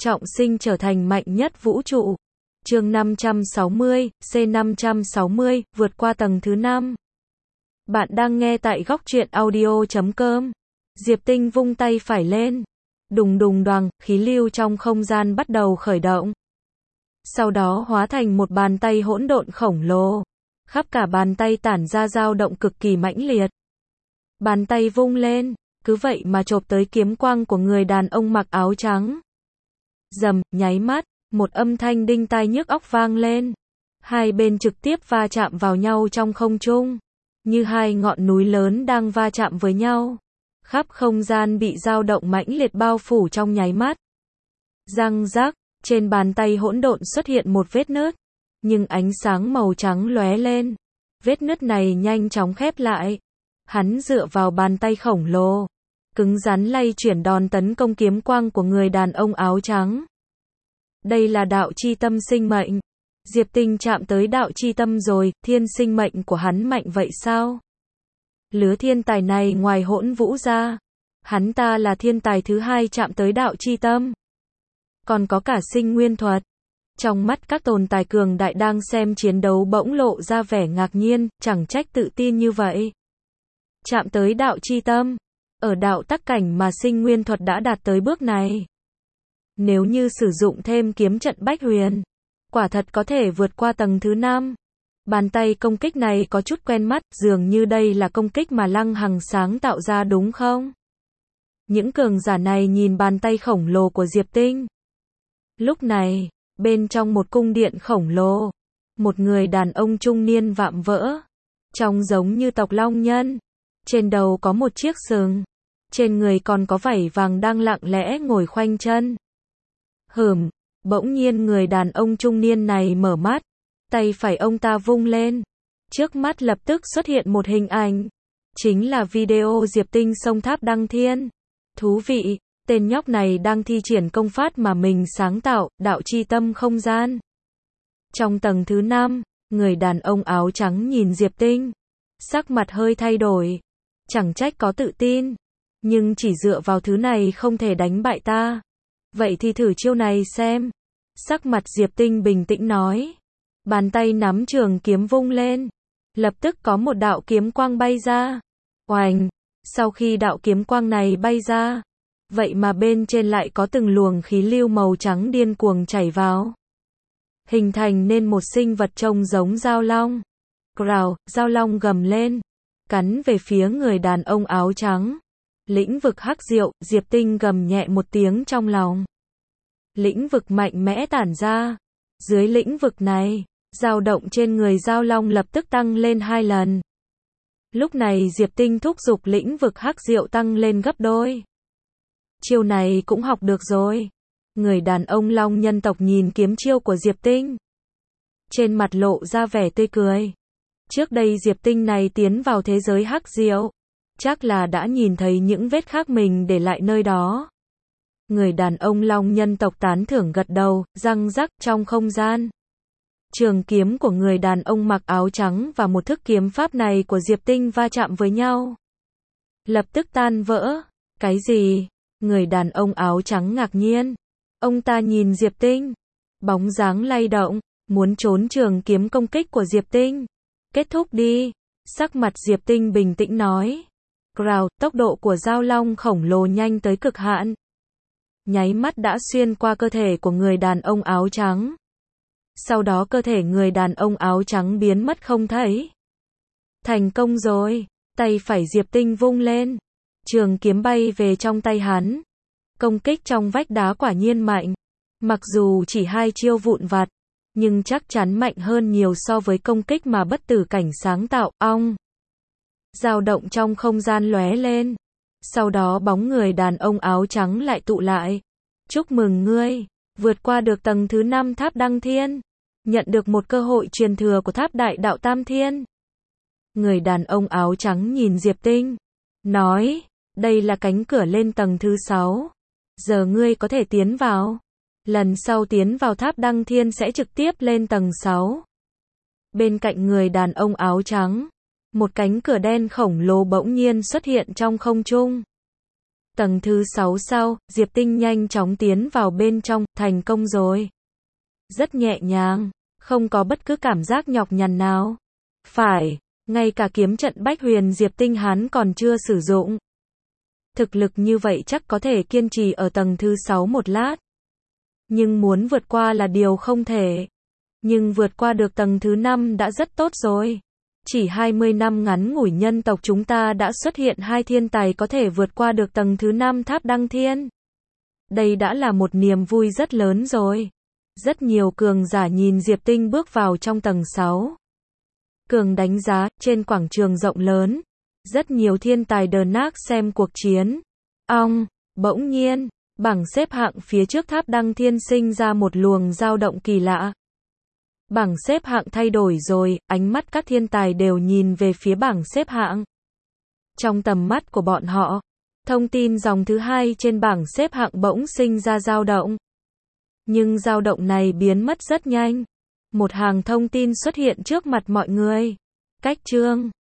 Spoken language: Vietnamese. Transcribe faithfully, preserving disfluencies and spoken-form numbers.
trọng sinh trở thành mạnh nhất vũ trụ. Chương năm trăm sáu mươi, C năm trăm sáu mươi, vượt qua tầng thứ năm. Bạn đang nghe tại góc truyện audio chấm com. Diệp Tinh vung tay phải lên. Đùng đùng đoàng, khí lưu trong không gian bắt đầu khởi động. Sau đó hóa thành một bàn tay hỗn độn khổng lồ. Khắp cả bàn tay tản ra dao động cực kỳ mãnh liệt. Bàn tay vung lên, cứ vậy mà chộp tới kiếm quang của người đàn ông mặc áo trắng. Rầm, nháy mắt, một âm thanh đinh tai nhức óc vang lên. Hai bên trực tiếp va chạm vào nhau trong không trung, như hai ngọn núi lớn đang va chạm với nhau. Khắp không gian bị dao động mãnh liệt bao phủ trong nháy mắt. Răng rác, trên bàn tay hỗn độn xuất hiện một vết nứt, nhưng ánh sáng màu trắng lóe lên. Vết nứt này nhanh chóng khép lại. Hắn dựa vào bàn tay khổng lồ, cứng rắn lay chuyển đòn tấn công kiếm quang của người đàn ông áo trắng. Đây là đạo chi tâm sinh mệnh. Diệp Tinh chạm tới đạo chi tâm rồi, thiên sinh mệnh của hắn mạnh vậy sao? Lứa thiên tài này ngoài Hỗn Vũ ra, hắn ta là thiên tài thứ hai chạm tới đạo chi tâm. Còn có cả sinh nguyên thuật. Trong mắt các tồn tại cường đại đang xem chiến đấu bỗng lộ ra vẻ ngạc nhiên, chẳng trách tự tin như vậy. Chạm tới đạo chi tâm, ở đạo tắc cảnh mà sinh nguyên thuật đã đạt tới bước này. Nếu như sử dụng thêm kiếm trận bách huyền, quả thật có thể vượt qua tầng thứ năm. Bàn tay công kích này có chút quen mắt, dường như đây là công kích mà Lăng Hằng sáng tạo ra đúng không? Những cường giả này nhìn bàn tay khổng lồ của Diệp Tinh. Lúc này, bên trong một cung điện khổng lồ, một người đàn ông trung niên vạm vỡ, trông giống như tộc Long Nhân. Trên đầu có một chiếc sừng, trên người còn có vảy vàng đang lặng lẽ ngồi khoanh chân. Hửm, bỗng nhiên người đàn ông trung niên này mở mắt, tay phải ông ta vung lên. Trước mắt lập tức xuất hiện một hình ảnh, chính là video Diệp Tinh xông tháp đăng thiên. Thú vị, tên nhóc này đang thi triển công pháp mà mình sáng tạo, đạo chi tâm không gian. Trong tầng thứ năm, người đàn ông áo trắng nhìn Diệp Tinh, sắc mặt hơi thay đổi. Chẳng trách có tự tin, nhưng chỉ dựa vào thứ này không thể đánh bại ta. Vậy thì thử chiêu này xem. Sắc mặt Diệp Tinh bình tĩnh nói. Bàn tay nắm trường kiếm vung lên. Lập tức có một đạo kiếm quang bay ra. Oành! Sau khi đạo kiếm quang này bay ra, vậy mà bên trên lại có từng luồng khí lưu màu trắng điên cuồng chảy vào. Hình thành nên một sinh vật trông giống dao long. Growl, dao long gầm lên, cắn về phía người đàn ông áo trắng. Lĩnh vực hắc diệu, Diệp Tinh gầm nhẹ một tiếng trong lòng. Lĩnh vực mạnh mẽ tản ra. Dưới lĩnh vực này, dao động trên người dao long lập tức tăng lên hai lần. Lúc này Diệp Tinh thúc giục lĩnh vực hắc diệu tăng lên gấp đôi. Chiêu này cũng học được rồi. Người đàn ông Long Nhân tộc nhìn kiếm chiêu của Diệp Tinh, trên mặt lộ ra vẻ tươi cười. Trước đây Diệp Tinh này tiến vào thế giới hắc diệu, chắc là đã nhìn thấy những vết khắc mình để lại nơi đó. Người đàn ông Long Nhân tộc tán thưởng gật đầu, răng rắc trong không gian. Trường kiếm của người đàn ông mặc áo trắng và một thức kiếm pháp này của Diệp Tinh va chạm với nhau. Lập tức tan vỡ. Cái gì? Người đàn ông áo trắng ngạc nhiên. Ông ta nhìn Diệp Tinh, bóng dáng lay động, muốn trốn trường kiếm công kích của Diệp Tinh. Kết thúc đi. Sắc mặt Diệp Tinh bình tĩnh nói. Growl, tốc độ của dao long khổng lồ nhanh tới cực hạn. Nháy mắt đã xuyên qua cơ thể của người đàn ông áo trắng. Sau đó cơ thể người đàn ông áo trắng biến mất không thấy. Thành công rồi. Tay phải Diệp Tinh vung lên, trường kiếm bay về trong tay hắn. Công kích trong vách đá quả nhiên mạnh. Mặc dù chỉ hai chiêu vụn vặt, nhưng chắc chắn mạnh hơn nhiều so với công kích mà bất tử cảnh sáng tạo. Ong! Dao động trong không gian lóe lên. Sau đó bóng người đàn ông áo trắng lại tụ lại. Chúc mừng ngươi, vượt qua được tầng thứ năm tháp đăng thiên. Nhận được một cơ hội truyền thừa của tháp đại đạo Tam Thiên. Người đàn ông áo trắng nhìn Diệp Tinh, nói, đây là cánh cửa lên tầng thứ sáu. Giờ ngươi có thể tiến vào. Lần sau tiến vào tháp đăng thiên sẽ trực tiếp lên tầng sáu. Bên cạnh người đàn ông áo trắng, một cánh cửa đen khổng lồ bỗng nhiên xuất hiện trong không trung. Tầng thứ sáu sau, Diệp Tinh nhanh chóng tiến vào bên trong, thành công rồi. Rất nhẹ nhàng, không có bất cứ cảm giác nhọc nhằn nào. Phải, ngay cả kiếm trận Bách Huyền Diệp Tinh hắn còn chưa sử dụng. Thực lực như vậy chắc có thể kiên trì ở tầng thứ sáu một lát. Nhưng muốn vượt qua là điều không thể. Nhưng vượt qua được tầng thứ năm đã rất tốt rồi. Chỉ hai mươi năm ngắn ngủi nhân tộc chúng ta đã xuất hiện hai thiên tài có thể vượt qua được tầng thứ năm tháp đăng thiên. Đây đã là một niềm vui rất lớn rồi. Rất nhiều cường giả nhìn Diệp Tinh bước vào trong tầng sáu. Cường đánh giá, trên quảng trường rộng lớn. Rất nhiều thiên tài đờ nác xem cuộc chiến. Ong, bỗng nhiên, bảng xếp hạng phía trước tháp đăng thiên sinh ra một luồng dao động kỳ lạ. Bảng xếp hạng thay đổi rồi, ánh mắt các thiên tài đều nhìn về phía bảng xếp hạng. Trong tầm mắt của bọn họ, thông tin dòng thứ hai trên bảng xếp hạng bỗng sinh ra dao động. Nhưng dao động này biến mất rất nhanh. Một hàng thông tin xuất hiện trước mặt mọi người. Cách chương